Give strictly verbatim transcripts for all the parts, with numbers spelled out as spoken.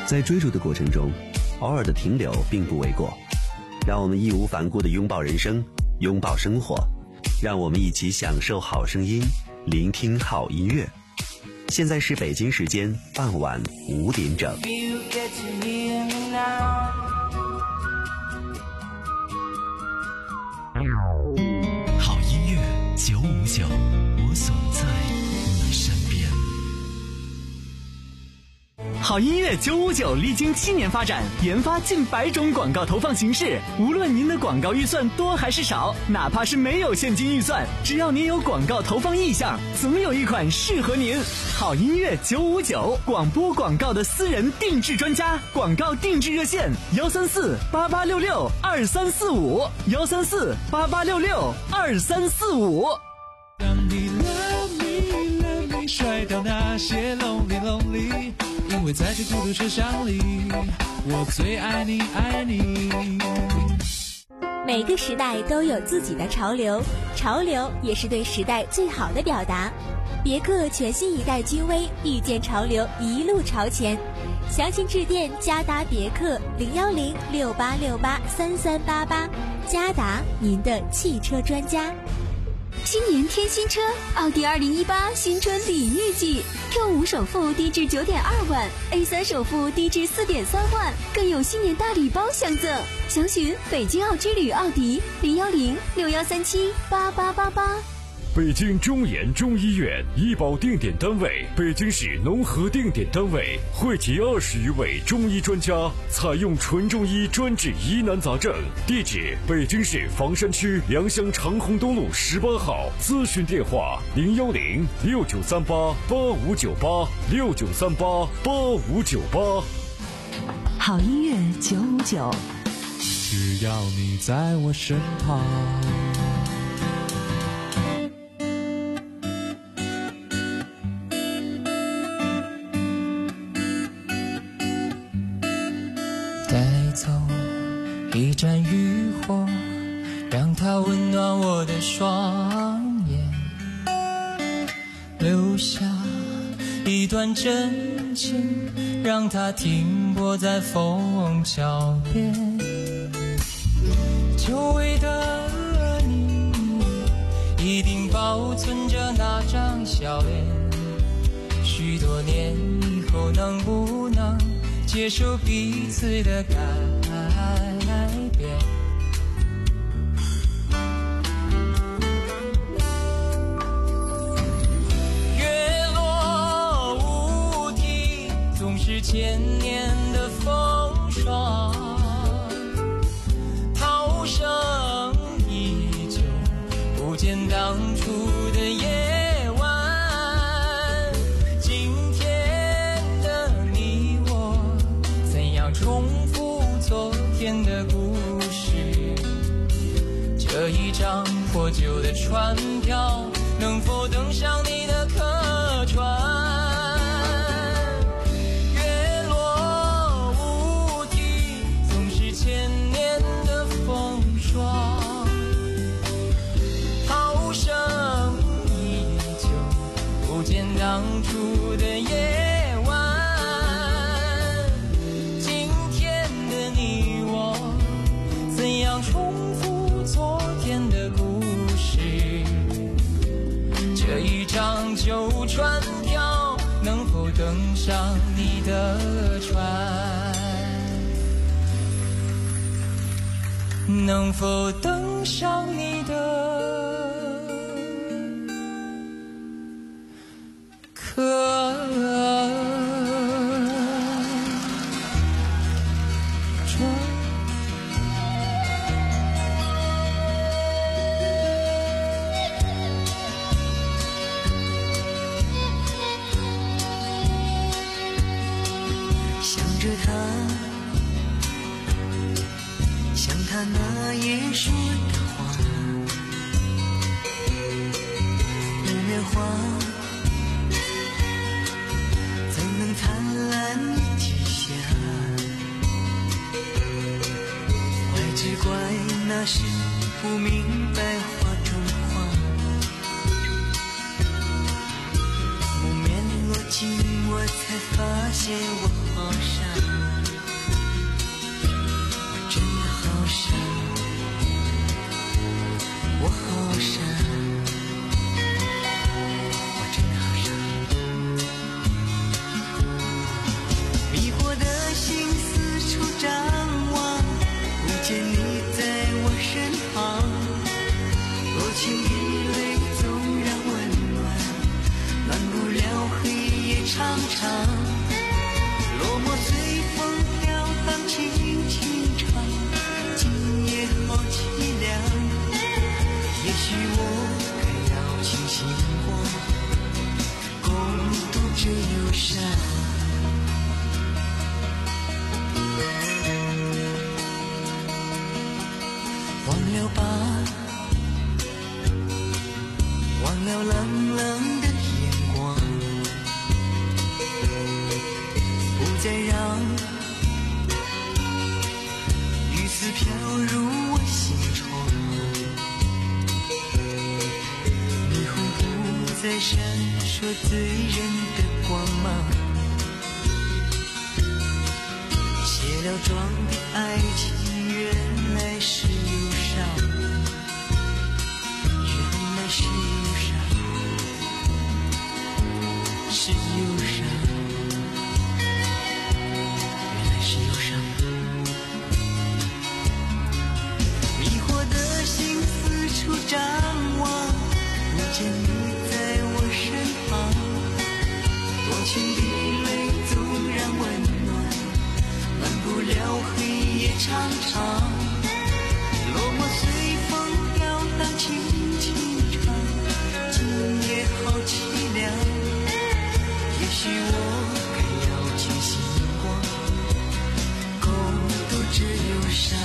在追逐的过程中，偶尔的停留并不为过。让我们义无反顾地拥抱人生，拥抱生活，让我们一起享受好声音，聆听好音乐。现在是北京时间傍晚五点整。 好音乐九五九，我总在你身边。好音乐九五九历经七年发展，研发近百种广告投放形式。无论您的广告预算多还是少，哪怕是没有现金预算，只要您有广告投放意向，总有一款适合您。好音乐九五九，广播广告的私人定制专家，广告定制热线幺三四八八六六二三四五幺三四八八六六二三四五。 当你 love me love me 甩掉那些 lonely lonely， 因为在这孤独车厢里，我最爱你爱你。 每个时代都有自己的潮流，潮流也是对时代最好的表达。别克全新一代君威，遇见潮流，一路朝前。详情致电嘉达别克零幺零六八六八三三八八，嘉达您的汽车专家。 新年添新车，奥迪二零一八新春礼遇季 ，Q 五首付低至九点二万 ，A 三首付低至四点三万，更有新年大礼包相赠。详询北京奥之旅奥迪零幺零六幺三七八八八八。 北京中研中医院医保定点单位，北京市农合定点单位，汇集二十余位中医专家，采用纯中医专治疑难杂症。地址：北京市房山区良乡长虹东路十八号。咨询电话：零幺零六九三八八五九八六九三八八五九八。 好音乐九五九， 只要你在我身旁。 带走一盏渔火，让它温暖我的双眼，留下一段真情，让它停泊在枫桥边。久违的你，一定保存着那张笑脸，许多年以后能不能接受彼此的改变？月落乌啼，总是千年的风霜，涛声依旧，不见当初的夜晚。今天的你我重复昨天的故事，这一张破旧的船票能否登上你的客船？月落乌啼，总是千年的风霜，涛声依旧，不见当初的夜重复昨天的故事，这一张旧船票能否登上你的船？能否登上你的客他那夜说的话，木棉花怎能灿烂地下？怪只怪那时不明白花中花，木棉落尽我才发现我好傻。 长，落寞随风飘荡，轻轻唱，今夜好凄凉。也许我该摇起星光，共度这忧伤。忘了吧，忘了冷冷的眼光，不再让雨丝飘入我心窗，霓虹不再闪烁醉人的光芒，卸了妆的爱情原来是忧伤，原来是忧伤，是忧伤，原来是忧伤。迷惑的心四处张望，不见你在我身旁，多情的泪纵然温暖，满不了黑夜长长。落寞随风飘荡，轻轻唱，今夜好凄凉。也许我该摇起星光，共度这忧伤。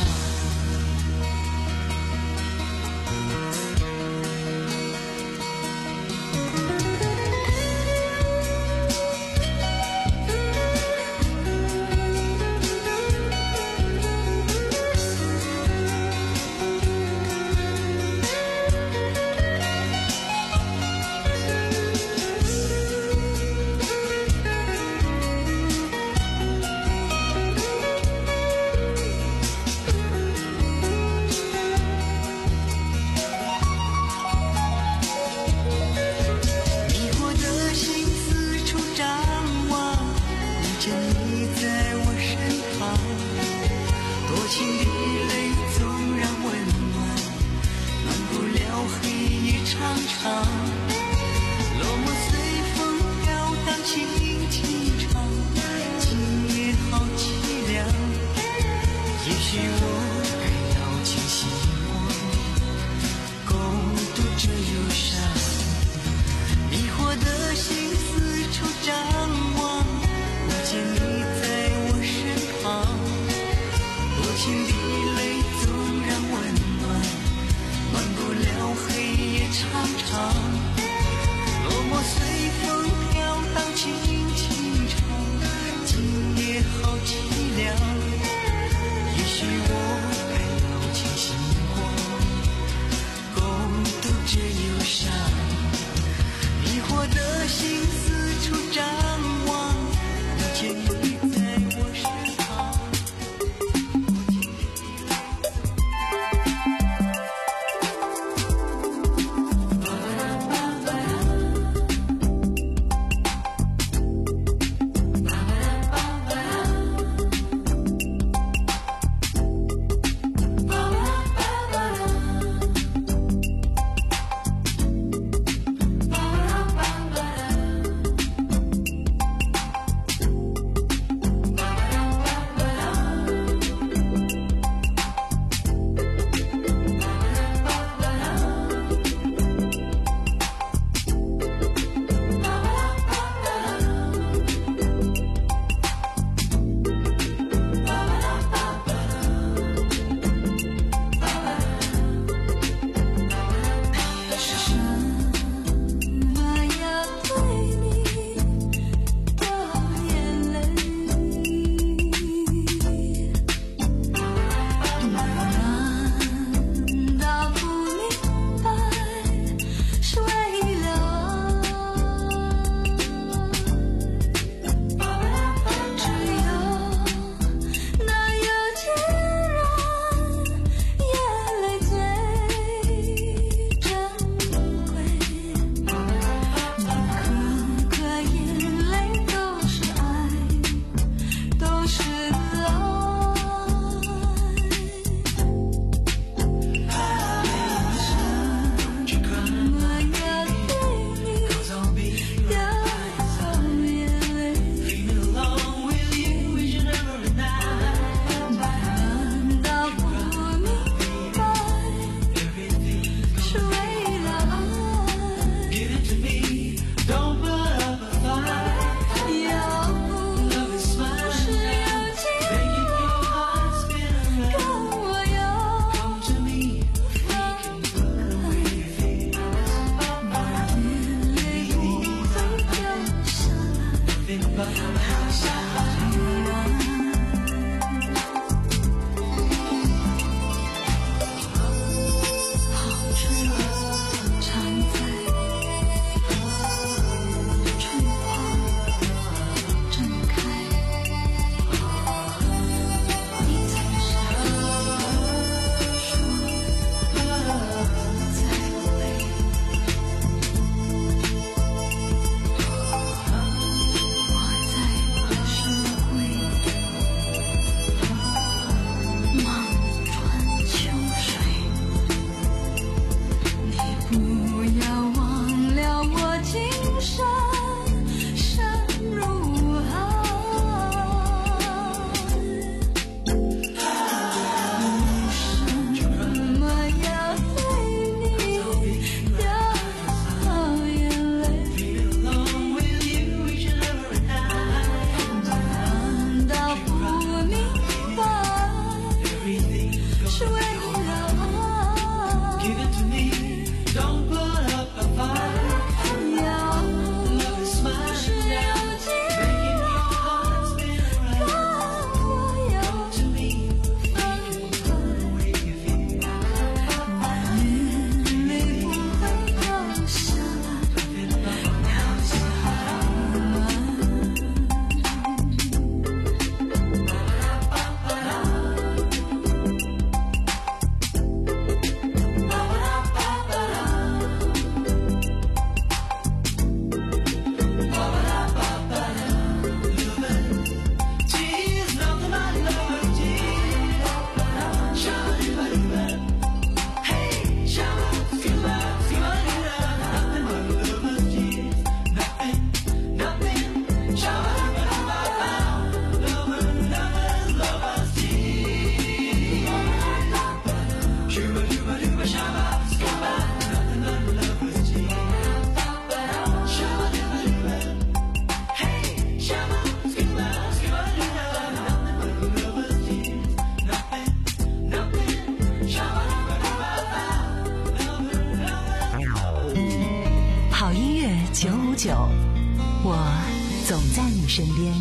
九五九，我总在你身边。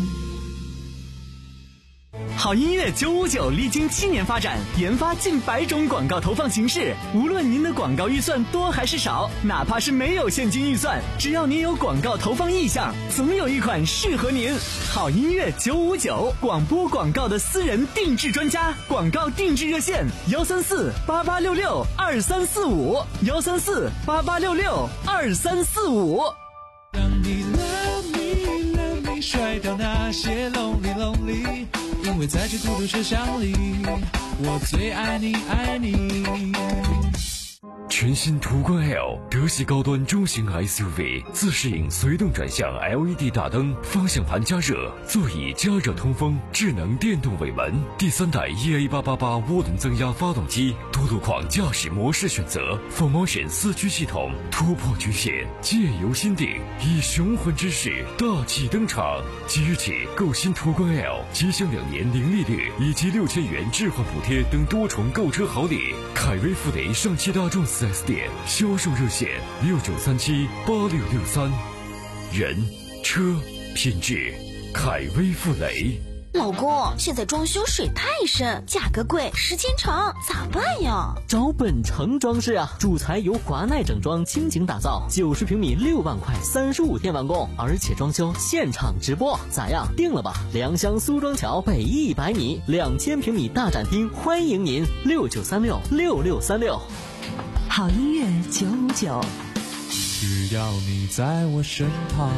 好音乐九五九历经七年发展，研发近百种广告投放形式。无论您的广告预算多还是少，哪怕是没有现金预算，只要您有广告投放意向，总有一款适合您。好音乐九五九，广播广告的私人定制专家，广告定制热线：幺三四八八六六二三四五，幺三四八八六六二三四五。 让你 love me love me 甩掉那些 lonely lonely， 因为在这孤独车厢里，我最爱你爱你。 全新途观 L 德系高端中型 S U V， 自适应随动转向 L E D 大灯，方向盘加热，座椅加热通风，智能电动尾门，第三代 E A 八八八 涡轮增压发动机，多路况驾驶模式选择 ，four motion 四驱系统，突破局限，借由心定，以雄浑之势大气登场。即日起购新途观 L， 即享两年零利率以及六千元置换补贴等多重购车好礼。凯威富雷上汽大众四 S 店销售热线六九三七八六六三，人车品质，凯威富雷。 老公，现在装修水太深，价格贵，时间长，咋办呀？ 找本城装饰啊，主材由华奈整装倾情打造，九十平米六万块，三十五天完工，而且装修现场直播，咋样？定了吧？良乡苏庄桥北一百米，两千平米大展厅，欢迎您，六九三六六六三六。 好音乐九五九， 只要你在我身旁。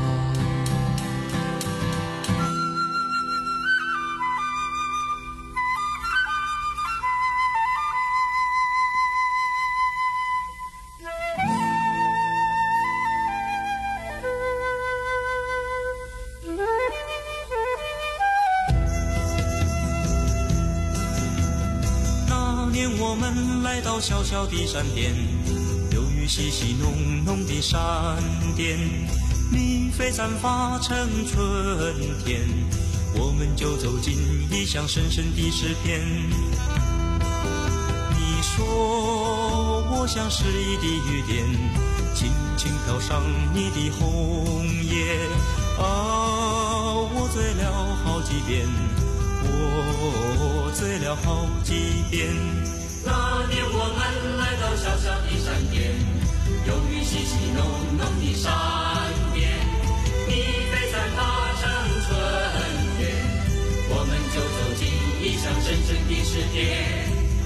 我们来到小小的山巅，由于细细浓浓的闪电，蜜蜂散发成春天，我们就走进异乡深深的诗篇。你说我像诗意的雨点，轻轻飘上你的红叶，啊，我醉了好几遍，我醉了好几遍。那年我们来到小小的山巅，由于细细浓浓的闪电，蜜蜂散发成春天，我们就走进异乡深深的诗篇。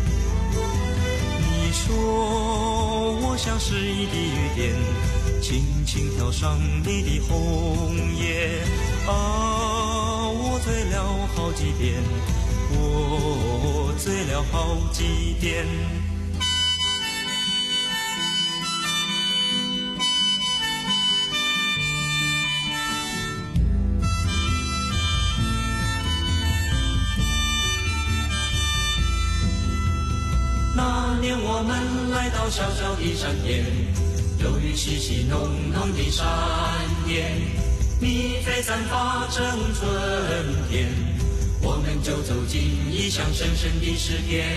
你说我像诗意的雨点，轻轻飘上你的红叶，啊，我醉了好几遍，我醉了好几遍。那年我们来到小小的山巅，由于细细浓浓的闪电，蜜蜂散发成春天，我们就走进异乡深深的诗篇。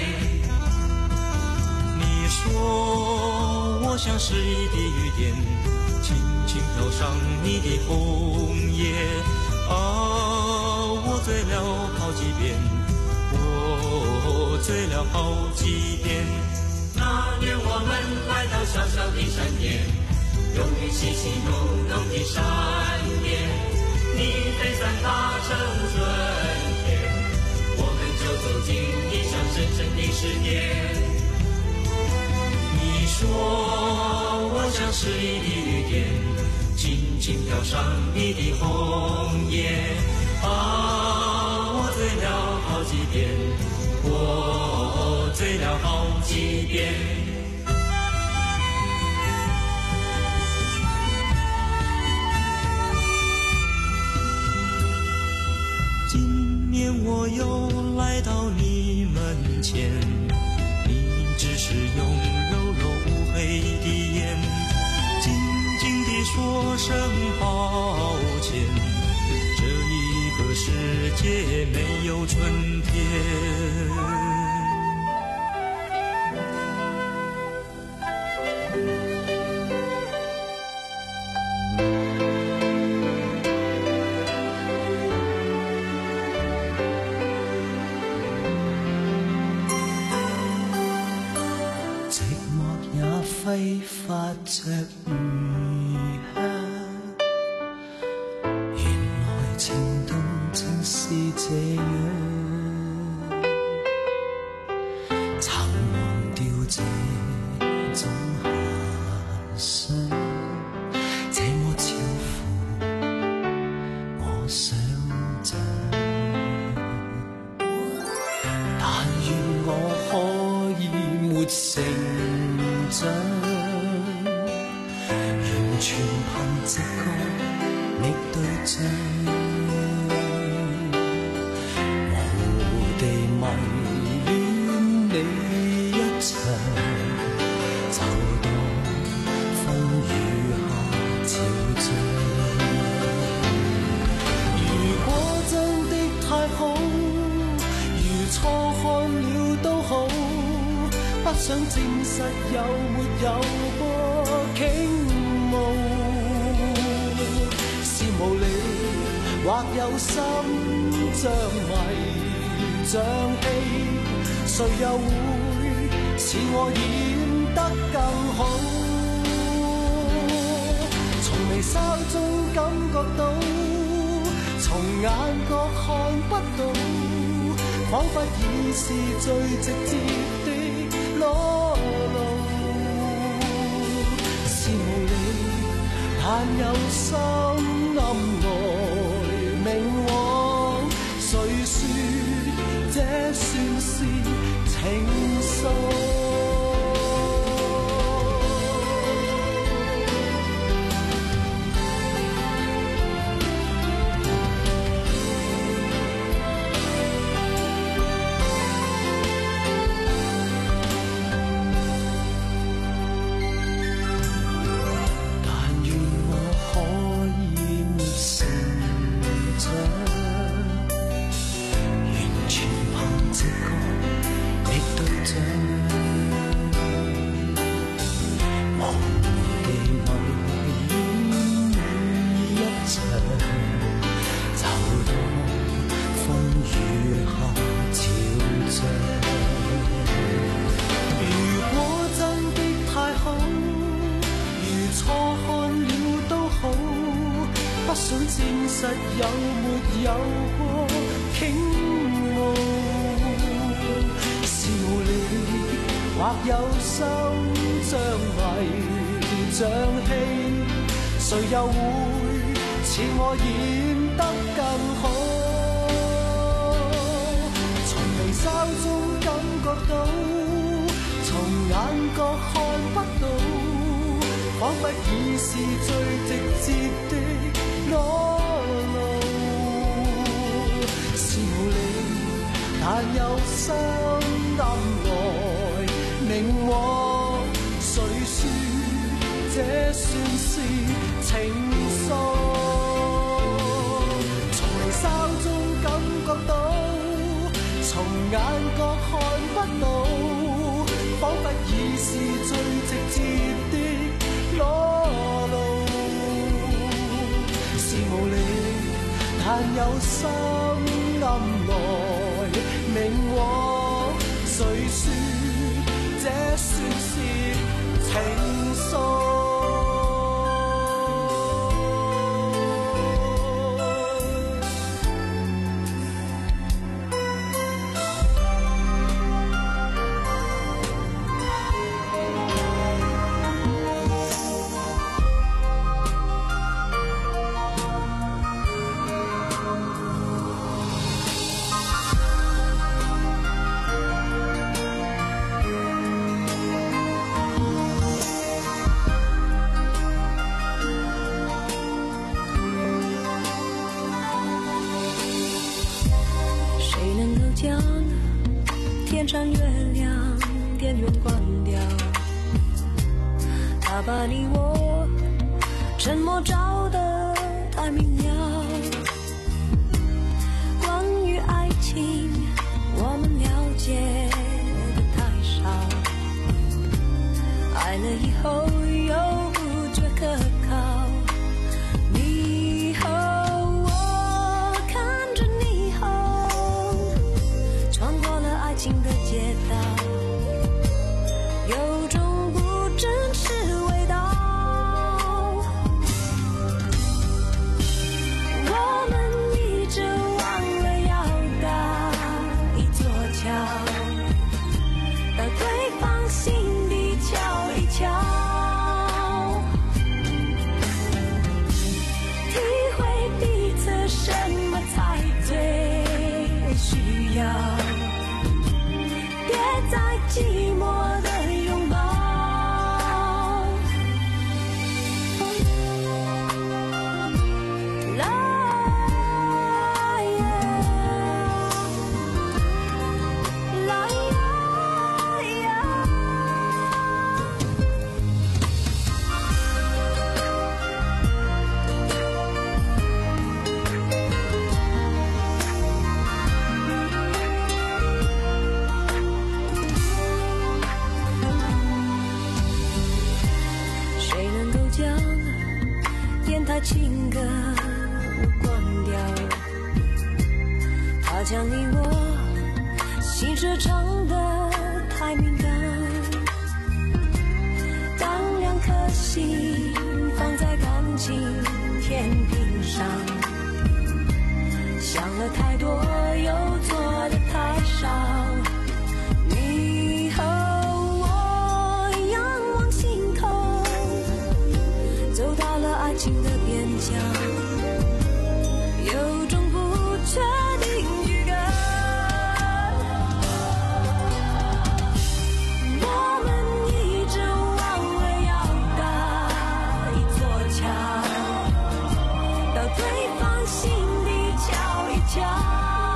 你说我像诗意的雨点，轻轻飘上你的红叶，啊，我醉了好几遍，我醉了好几遍。那年我们来到小小的山巅，由于细细浓浓的闪电，蜜蜂散发成春天，我们就走进异乡深深的诗篇。你说我像诗意的雨点，轻轻飘上你的红叶，啊，我醉了好几遍，我醉了好几遍。今年我又来到你门前，你只是用柔柔乌黑的眼，静静地说声抱歉，这一个世界没有春天。 發着餘香。原來情動正是這樣，曾忘掉這種遐想，這麼超乎我想象。但願我可以沒成長，完全憑直覺覓對象，模糊地迷戀你一場，就當風雨下潮漲。如果真的太好，如錯看了都好，不想證實有沒有過傾慕，是無理或有心像迷像戲，誰又會似我演得更好？從微笑中感覺到，從眼角看不到，彷彿已是最直接的裸露，是無理，但有心暗來明往，誰說這算是情愫？想證實有沒有過傾慕，是無理或有心像迷像戲，誰又會似我演得更好？從微笑中感覺到，從眼角看不到，彷彿已是最直接的裸露，是無理，但有心暗來明往，誰說這算是情愫？從微笑中感覺到，從眼角看不到，彷彿已是最直接的裸露，是無理，但有心暗來明往，誰說這算是情愫？ 把你我沉默照得太明了，关于爱情我们了解的太少，爱了以后又不觉可靠，你和我看着霓虹穿过了爱情的街道，有种不真实把情歌关掉，他将你我心事唱得太敏感，当两颗心放在感情天平上，想了太多又做的太少，你和我仰望星空，走到了爱情的边疆，有种不确定预感，我们一直忘了要搭一座桥，到对方心里瞧一瞧，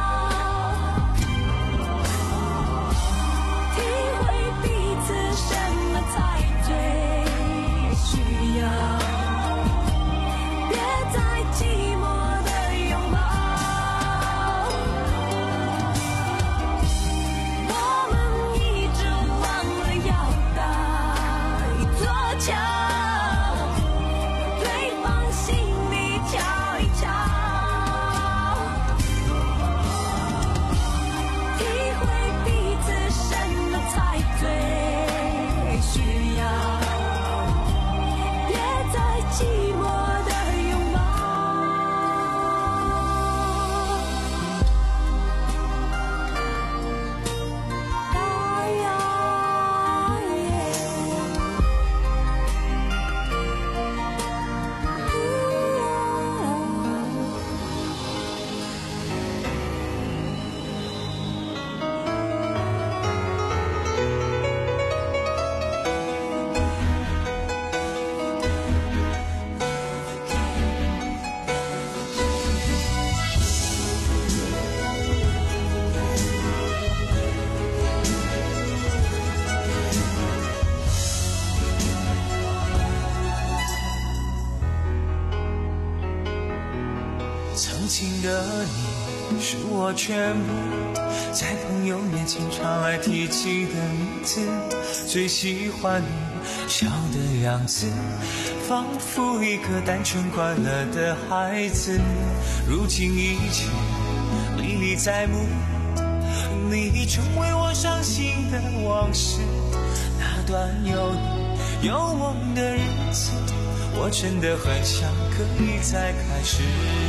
曾经的你是我全部，在朋友面前常爱提起的名字，最喜欢你笑的样子，仿佛一个单纯快乐的孩子。如今一切历历在目，你成为我伤心的往事，那段有你有梦的日子，我真的很想可以再开始。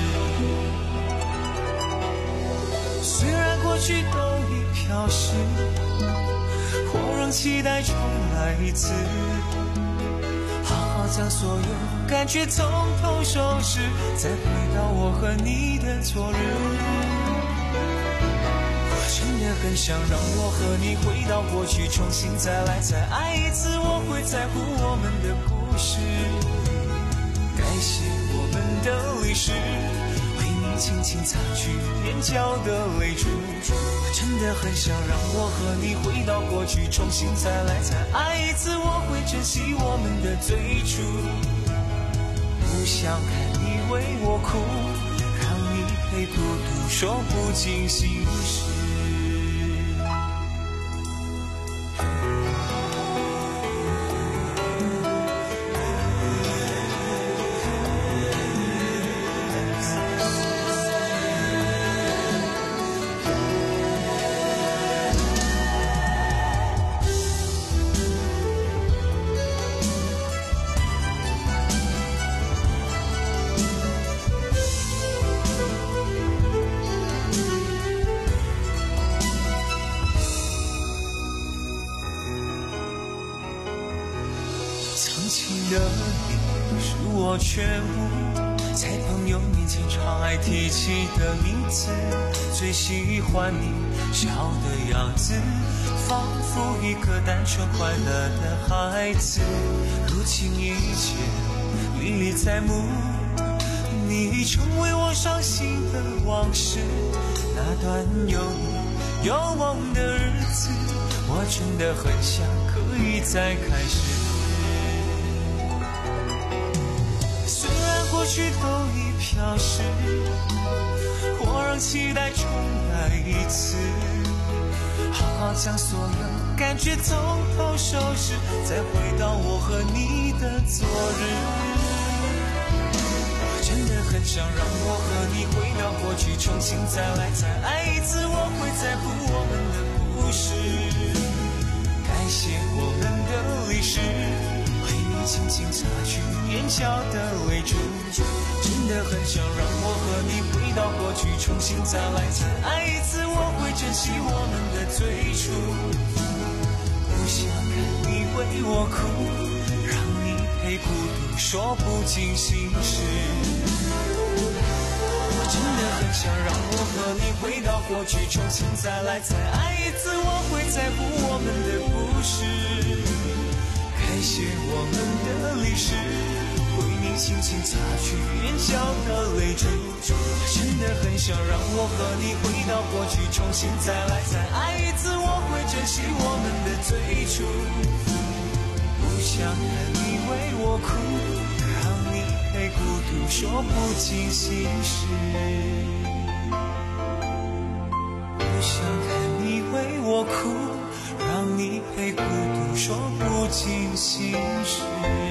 虽然过去都已飘逝，或让期待重来一次，好好将所有感觉从头收拾，再回到我和你的昨日。我真的很想让我和你回到过去，重新再来再爱一次，我会在乎我们的故事，感谢我们的历史，轻轻擦去眼角的泪珠。我真的很想让我和你回到过去，重新再来再爱一次，我会珍惜我们的最初，不想看你为我哭，让你陪孤独说不尽心事。曾经的你是我全部，在朋友面前常爱提起的名字，最喜欢你笑的样子，仿佛一个单纯快乐的孩子。如今一切历历在目，你成为我伤心的往事，那段有你有梦的日子，我真的很想可以再开始。过去都已飘逝，或让期待重来一次，好好将所有感觉从头收拾，再回到我和你的昨日。 想让我和你回到过去，重新再来，再爱一次。我会再谱我们的故事，改写我们的历史，为你轻轻擦去眼角的泪珠。真的很想让我和你回到过去，重新再来，再爱一次。我会珍惜我们的最初，不想看你为我哭，让你陪孤独说不尽心事。我真的很想让我和你回到过去，重新再来，再爱一次。我会在乎我们的故事，改写我们的历史，为你轻轻擦去眼角的泪珠。我真的很想让我和你回到过去，重新再来，再爱一次。我会珍惜我们的最初，不想看你为我哭，让你陪孤独说不尽心事。不想看你为我哭，让你陪孤独说不尽心事。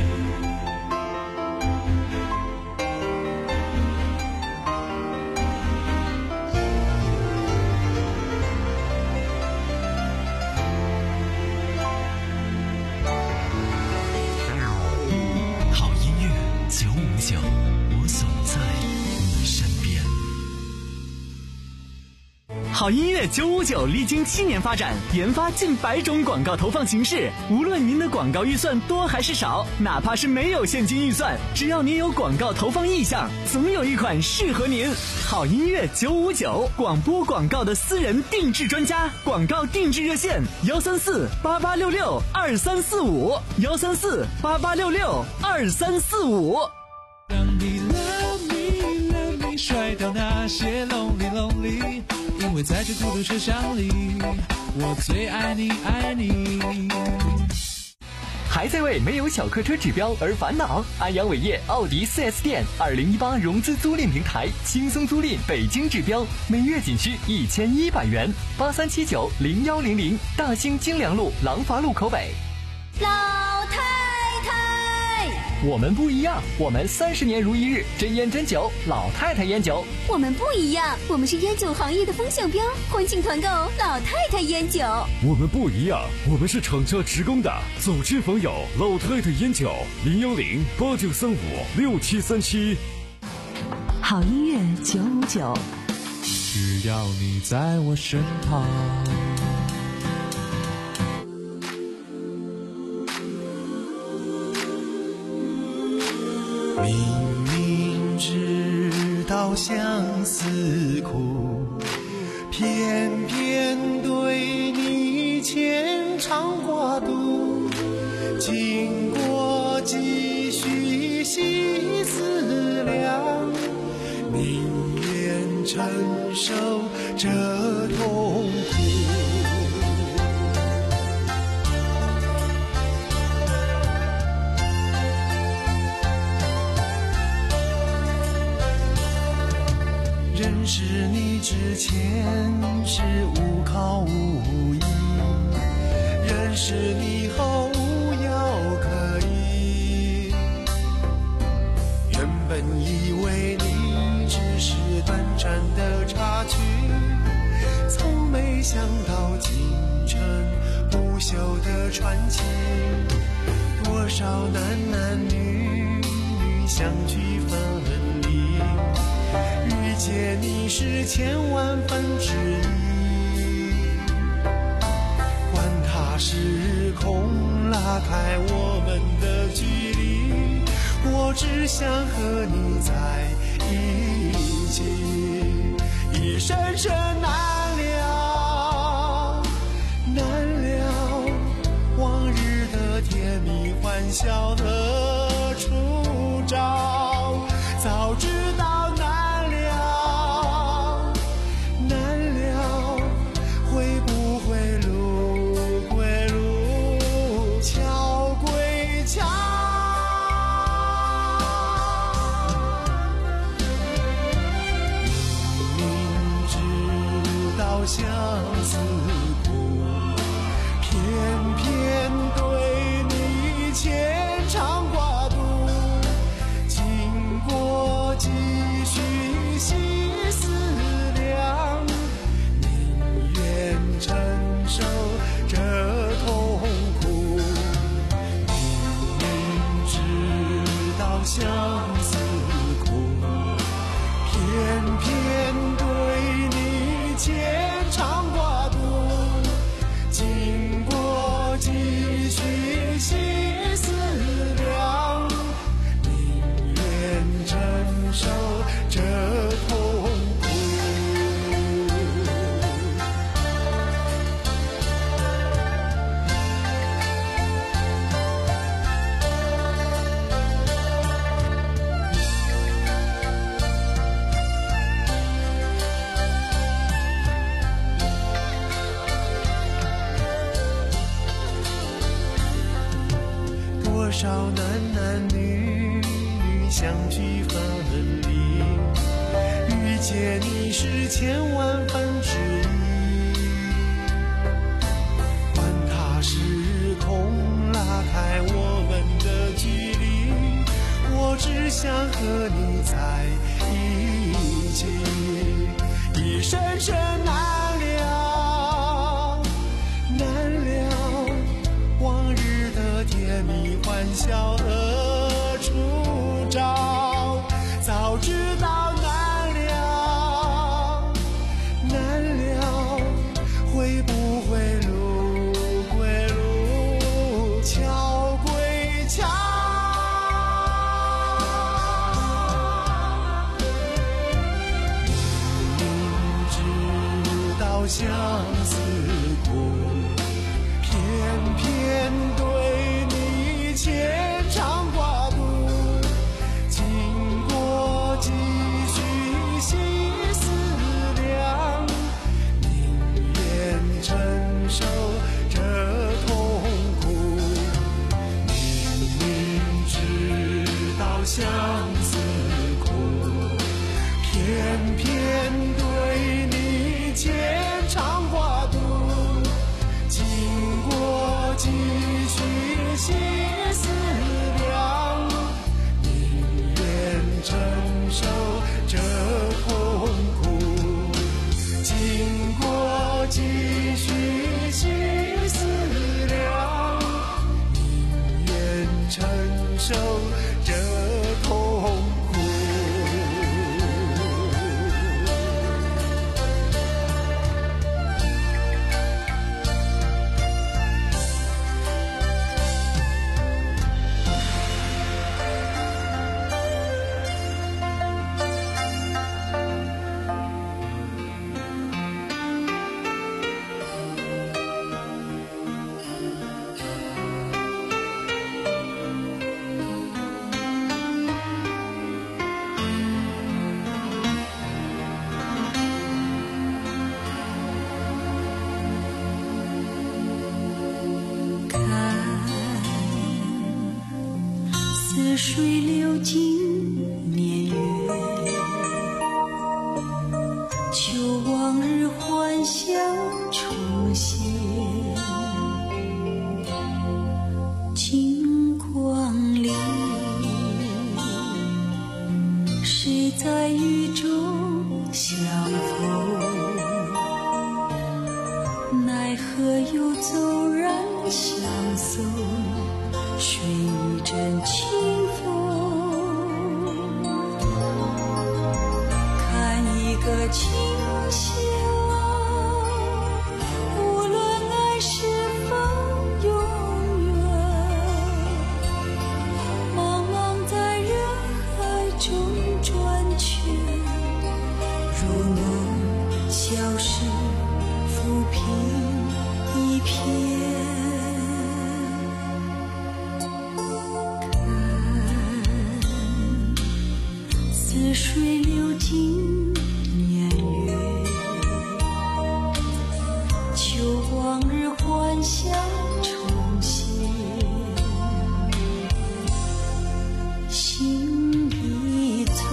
好音乐九五九历经七年发展，研发近百种广告投放形式。无论您的广告预算多还是少，哪怕是没有现金预算，只要您有广告投放意向，总有一款适合您。好音乐九五九，广播广告的私人定制专家，广告定制热线：幺三四八八六六二三四五，幺三四八八六六二三四五。 让你 love me love me 甩掉那些 lonely lonely，因为在这孤独车厢里，我最爱你爱你。 还在为没有小客车指标而烦恼？安阳伟业奥迪 四 S 店二零一八融资租赁平台，轻松租赁北京指标，每月仅需一千一百元。八三七九零幺零零，大兴京良路廊坊路口北。 老太太， 我们不一样，我们三十年如一日，真烟真酒，老太太烟酒。 我们不一样，我们是烟酒行业的风向标，欢庆团购老太太烟酒。 我们不一样，我们是厂家直供的，走亲访友，老太太烟酒，零幺零八九三五六七三七。 好音乐九五九， 只要你在我身旁。 明明知道相思苦，偏偏对你牵肠挂肚。经过几许细思量，宁愿承受这痛苦。认识你之前是无靠无依，认识你后无药可医。原本以为你只是短暂的插曲，从没想到竟成不朽的传奇。多少男男女女相聚分离，遇见你是千万分之一。管它时空拉开我们的距离，我只想和你在一起。一生生难了，难了，往日的甜蜜欢笑和初照，早知道难了，难了，会不会路归路，桥归桥。明明知道相思苦，偏偏对你牵肠挂肚。经过几许聚分离，遇见你是千万分之一。管它时空拉开我们的距离，我只想和你在一起，一生生难了难了往日的甜蜜欢笑何处找，早知道难了难了，会不会路归路，桥归桥。明知道相思苦，偏偏对你牵肠挂肚，经过几许细思量，宁愿承受这痛苦。明明知道相思苦，偏偏对你牵肠挂肚，经过几许细思量，宁愿承受这痛苦。经过几许细思量，宁愿承受这痛苦。 似水流经年月，求往日欢笑重现。金光里，谁在雨中相逢？奈何又骤然相送，水一阵清风，看一个清笑，无论爱是否永远，茫茫在人海中转圈，如梦消失，浮萍一片。似水流经年月，求往日欢笑重现。心已醉，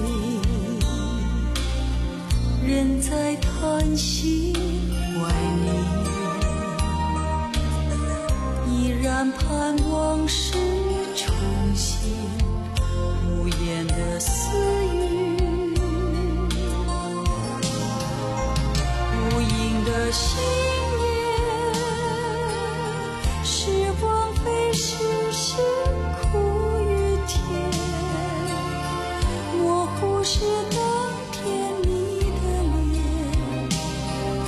人在叹息怀念，依然盼往事重现。无言的私语，无影的心念，时光飞逝是苦与甜，模糊是当天你的脸，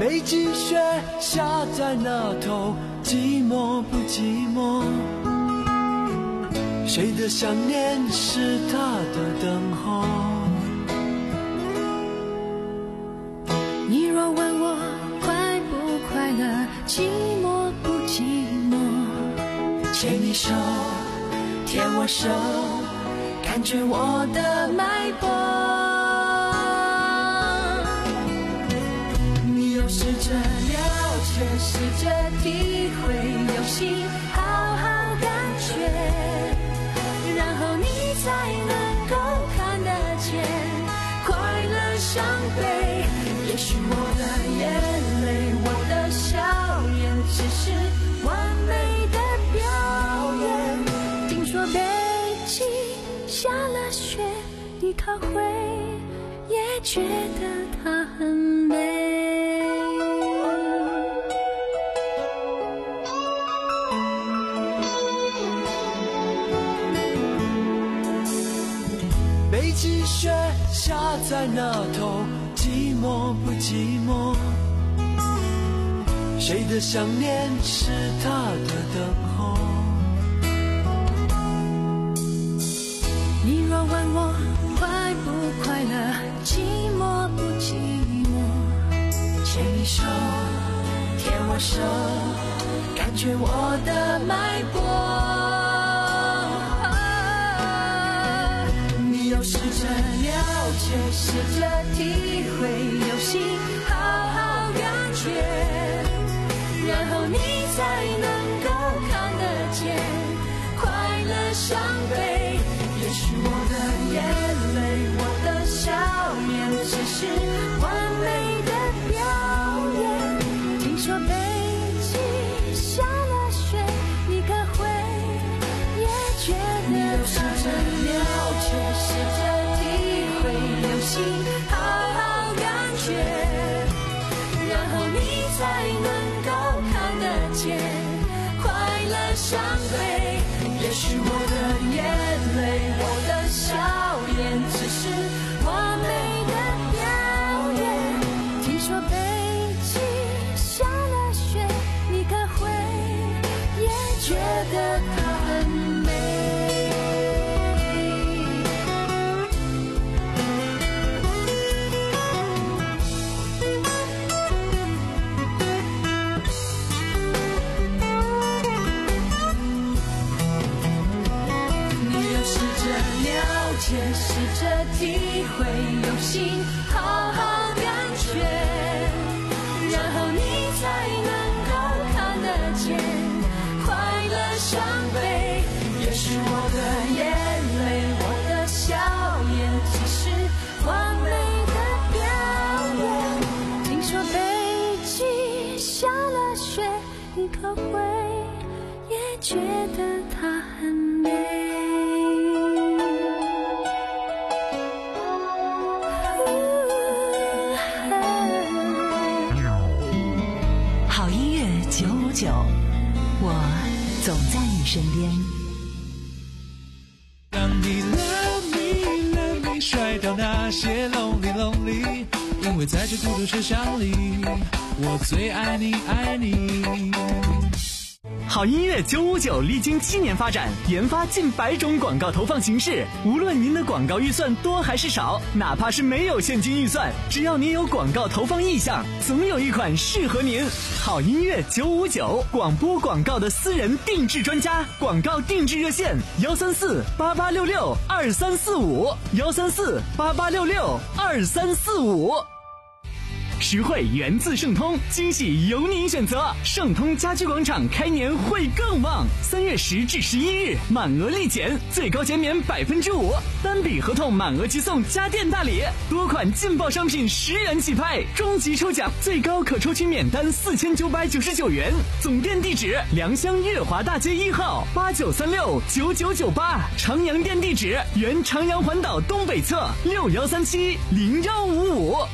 北极雪下在那头，寂寞不寂寞？谁的想念是他的等候？ 你若问我快不快乐，寂寞不寂寞？ 牵你手，牵我手，感觉我的脉搏。 你要试着了解，试着体会，用心好好感觉，然后你才能够看得见快乐伤悲。也许我的眼泪，我的笑颜，只是完美的表演。听说北极下了雪，你可会也觉得它很美？ 北极雪下在那头，寂寞不寂寞？谁的想念是他的等候？ 你若问我快不快乐，寂寞不寂寞？ 牵你手，牵我手，感觉我的脉搏。 你要试着了解，试着体会，用心好好感觉，然后你才能够看得见快乐伤悲。也许我的眼泪，我的笑颜，只是完美的表演。听说北极下了雪，你可会也觉得它很了解，试着体会，用心好好感觉，然后你才能够看得见快乐伤悲。也许我的眼泪，我的笑颜，只是完美的表演。听说北极下了雪，你可会也觉得它很美？试着体会，用心好好感觉，然后你才能够看得见快乐伤悲。也许我的眼泪，我的笑颜，只是完美的表演。听说北极下了雪，你可会也觉得它很美？ 九，我总在你身边。 让你 love me love me 甩掉那些 lonely lonely， 因为在这孤独车厢里，我最爱你爱你。 好音乐九五九历经七年发展，研发近百种广告投放形式。无论您的广告预算多还是少，哪怕是没有现金预算，只要您有广告投放意向，总有一款适合您。好音乐九五九，广播广告的私人定制专家，广告定制热线：幺三四八八六六二三四五，幺三四八八六六二三四五。实惠源自盛通，惊喜由您选择。盛通家居广场开年会更旺，三月十至十一日满额立减，最高减免百分之五，单笔合同满额即送家电大礼，多款劲爆商品十元起拍，终极抽奖最高可抽取免单四千九百九十九元。总店地址：良乡悦华大街一号八九三六九九九八，长阳店地址：原长阳环岛东北侧六幺三七零幺五五。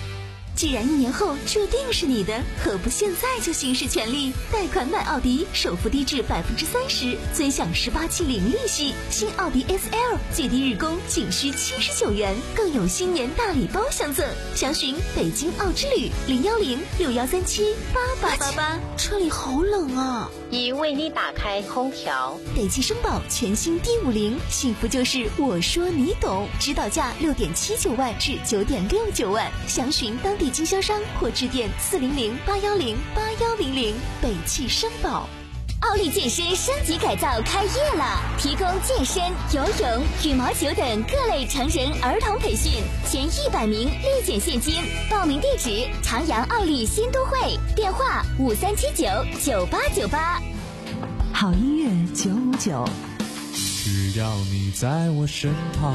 既然一年后注定是你的，何不现在就行使权利？贷款买奥迪，首付低至百分之三十，尊享十八期零利息。新奥迪 S L 最低日供仅需七十九元，更有新年大礼包相赠。详询北京奥之旅零幺零六幺三七八八八八。 车里好冷啊！ 已为你打开空调。 北汽绅宝全新 D 五零，幸福就是我说你懂。指导价六点七九万至九点六九万，详询当地经销商或致电四零零八幺零八幺零零。北汽绅宝。 奥利健身升级改造开业了，提供健身、游泳、羽毛球等各类成人儿童培训，前一百名立减现金。报名地址：长阳奥利新都会，电话五三七九九八九八。 好音乐九五九， 只要你在我身旁。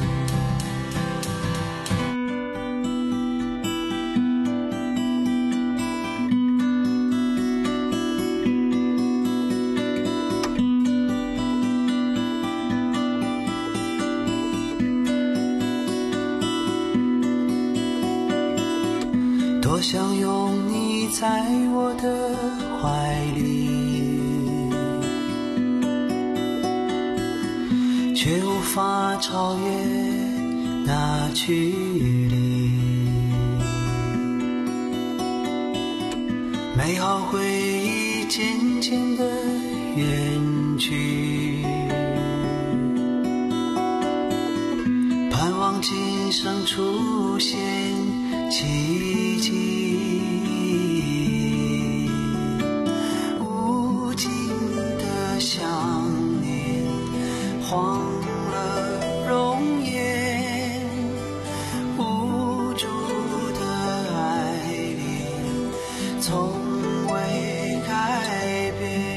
多想拥你在我的怀里，却无法超越那距离。美好回忆渐渐的远去，盼望今生出现奇迹。无尽的想念荒了容颜，无助的爱恋从未改变。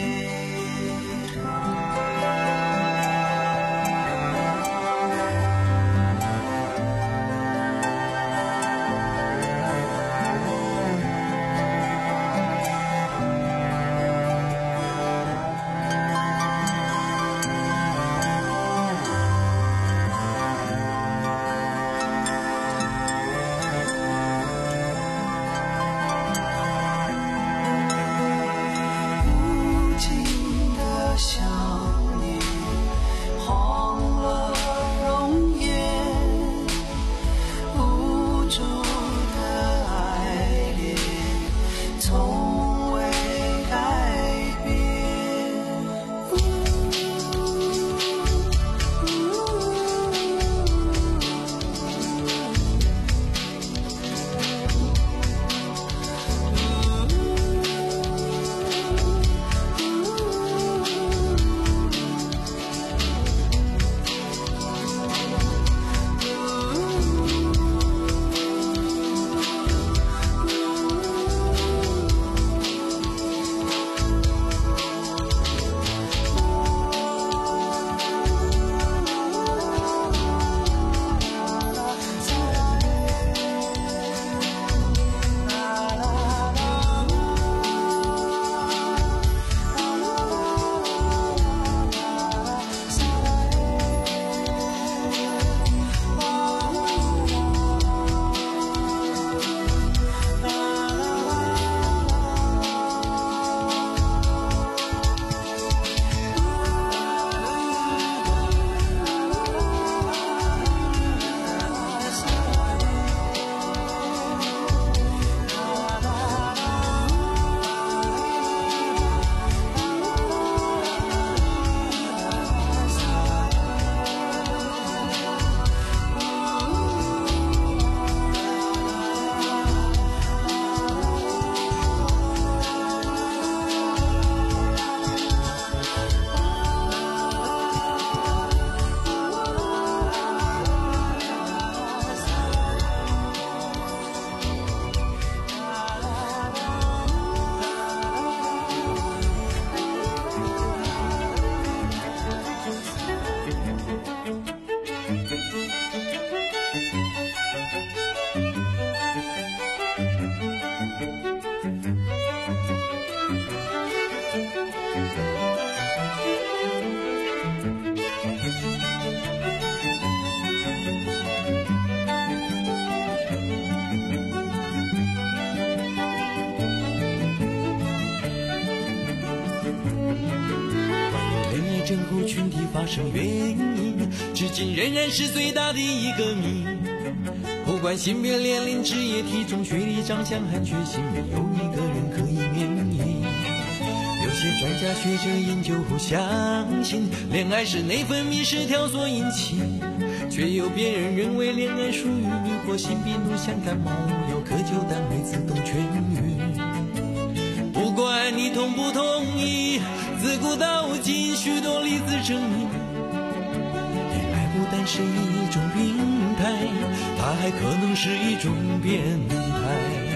发生原因，至今仍然是最大的一个谜。不管性别、年龄、职业、体重、学历、长相和血型，没有一个人可以免疫。有些专家学者研究后相信，恋爱是内分泌失调所引起，却有别人认为恋爱属于迷惑性病毒，像感冒有颗酒但会自动痊愈。不管你同不同意，自古到今许多例子证明，恋爱不单是一种病态，它还可能是一种变态。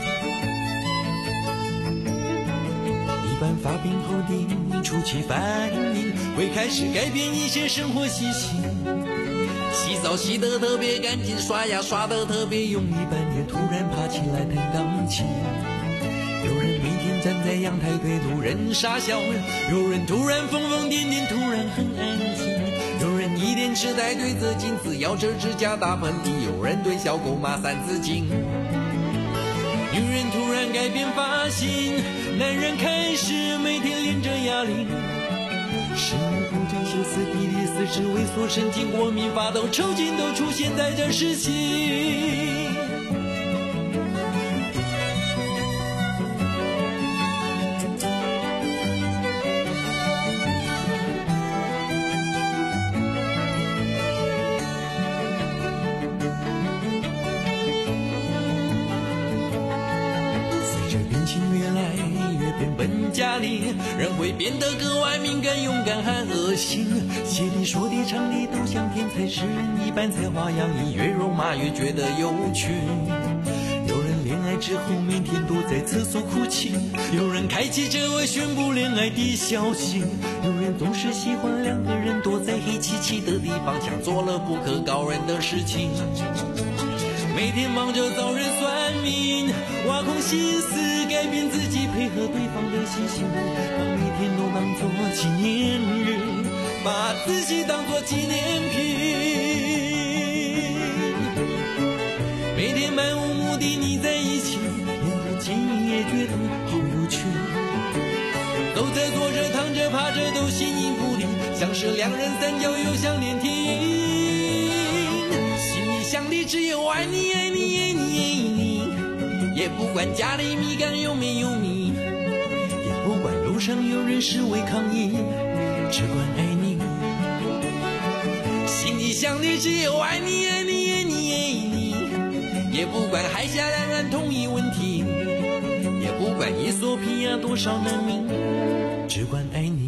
一般发病后的初期反应会开始改变一些生活习性，洗澡洗得特别干净，刷牙刷得特别用力，半夜突然爬起来弹钢琴。有人每天站在阳台对路人傻笑，有人突然疯疯癫癫，突然很安静。有人一脸痴呆对着镜子咬着指甲打喷嚏，有人对小狗骂三字经。女人突然改变发型，男人开始每天练着哑铃。食欲不振、歇斯底里、四肢萎缩、神经过敏、发抖、抽筋都出现在这时期。家里人会变得格外敏感、勇敢和恶心，写的说的唱的都像天才诗人一般，才华洋溢，越肉麻越觉得有趣。有人恋爱之后每天都在厕所哭泣，有人开启车外宣布恋爱的消息，有人总是喜欢两个人躲在黑漆漆的地方，像做了不可告人的事情。每天忙着找人算命，挖空心思改变自己，配合对方的习性，把每天都当作纪念日，把自己当作纪念品。每天漫无目的腻在一起，连不经意也觉得好有趣。都在坐着、躺着、趴着，都形影不离，像是两人三角又像连体。想的只有爱你爱你爱你爱你，也不管家里米缸有没有米，也不管路上有人示威抗议，只管爱你。心里想的只有爱你爱你爱你爱你，也不管海峡两岸统一问题，也不管伊索比亚多少难民，只管爱你。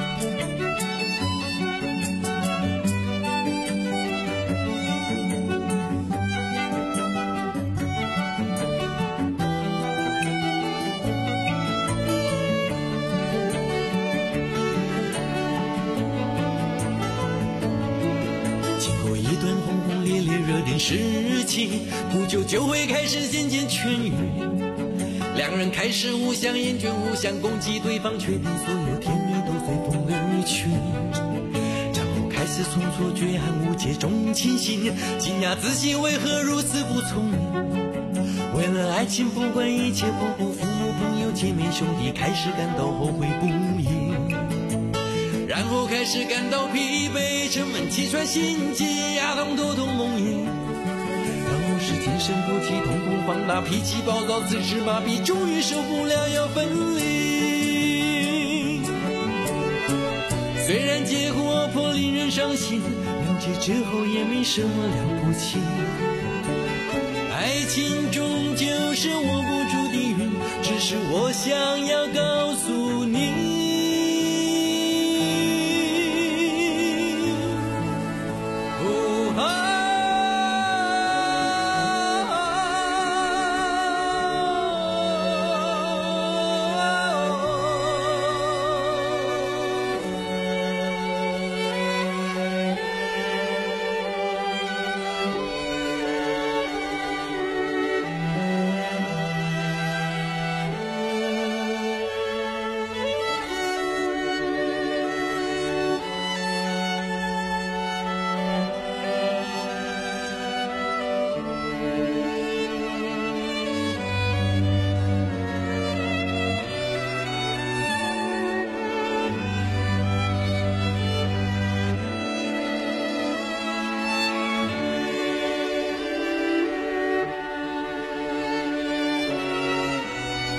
事情不久就会开始渐渐痊愈，两人开始互相厌倦，互相攻击对方，确定所有甜蜜都随风而去，然后开始从错觉和误解中清醒，惊讶自己为何如此不聪明。为了爱情不管一切，不顾父母朋友姐妹兄弟，开始感到后悔不已，然后开始感到疲惫，沉闷气喘心悸，牙痛头痛梦魇，是精神不济，瞳孔放大，脾气暴躁，四肢麻痹，终于受不了要分离。虽然结果颇令人伤心，了解之后也没什么了不起。爱情终究是握不住的云，只是我想要告诉你。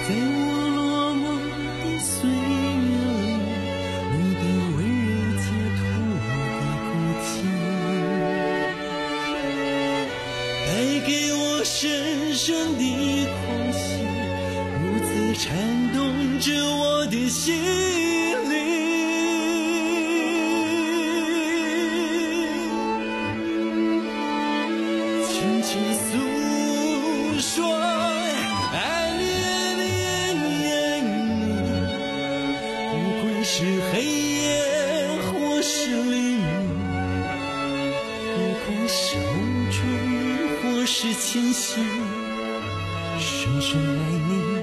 在我落寞的岁月里，你的温柔解脱我的孤寂，带给我深深的空隙，如此颤动着我的心灵。轻轻诉说爱你爱你爱你，不管是黑夜或是黎明，不管是梦中或是清醒，深深爱你。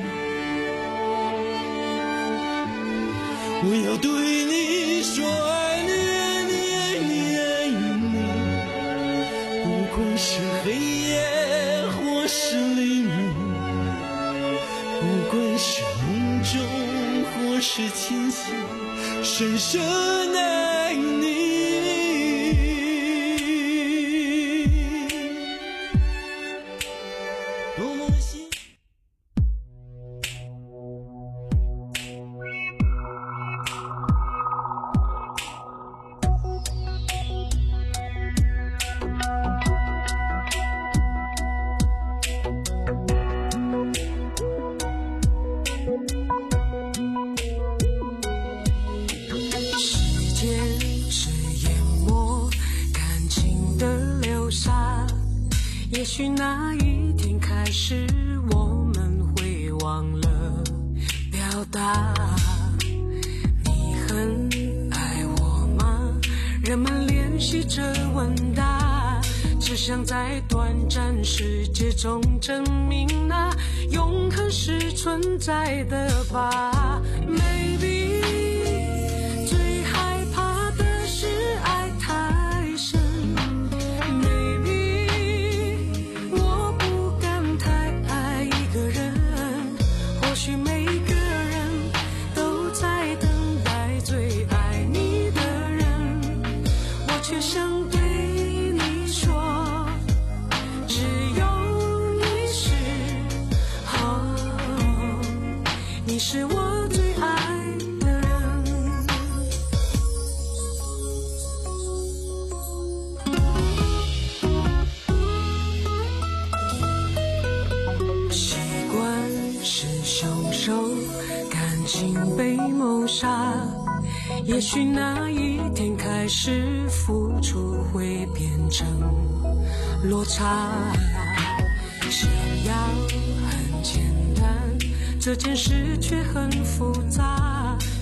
我要对你说爱你爱你爱你爱你，不管是黑夜或是黎明，不管是梦中或是清醒，深深爱你。多么幸也许那一天开始，我们会忘了表达。你很爱我吗？人们练习着问答，只想在短暂世界中证明那永恒是存在的吧。Maybe 最害怕的是爱太深。你是我最爱的人，习惯是凶手，感情被谋杀。也许那一天开始，付出会变成落差。想要很简单，这件事却很复杂，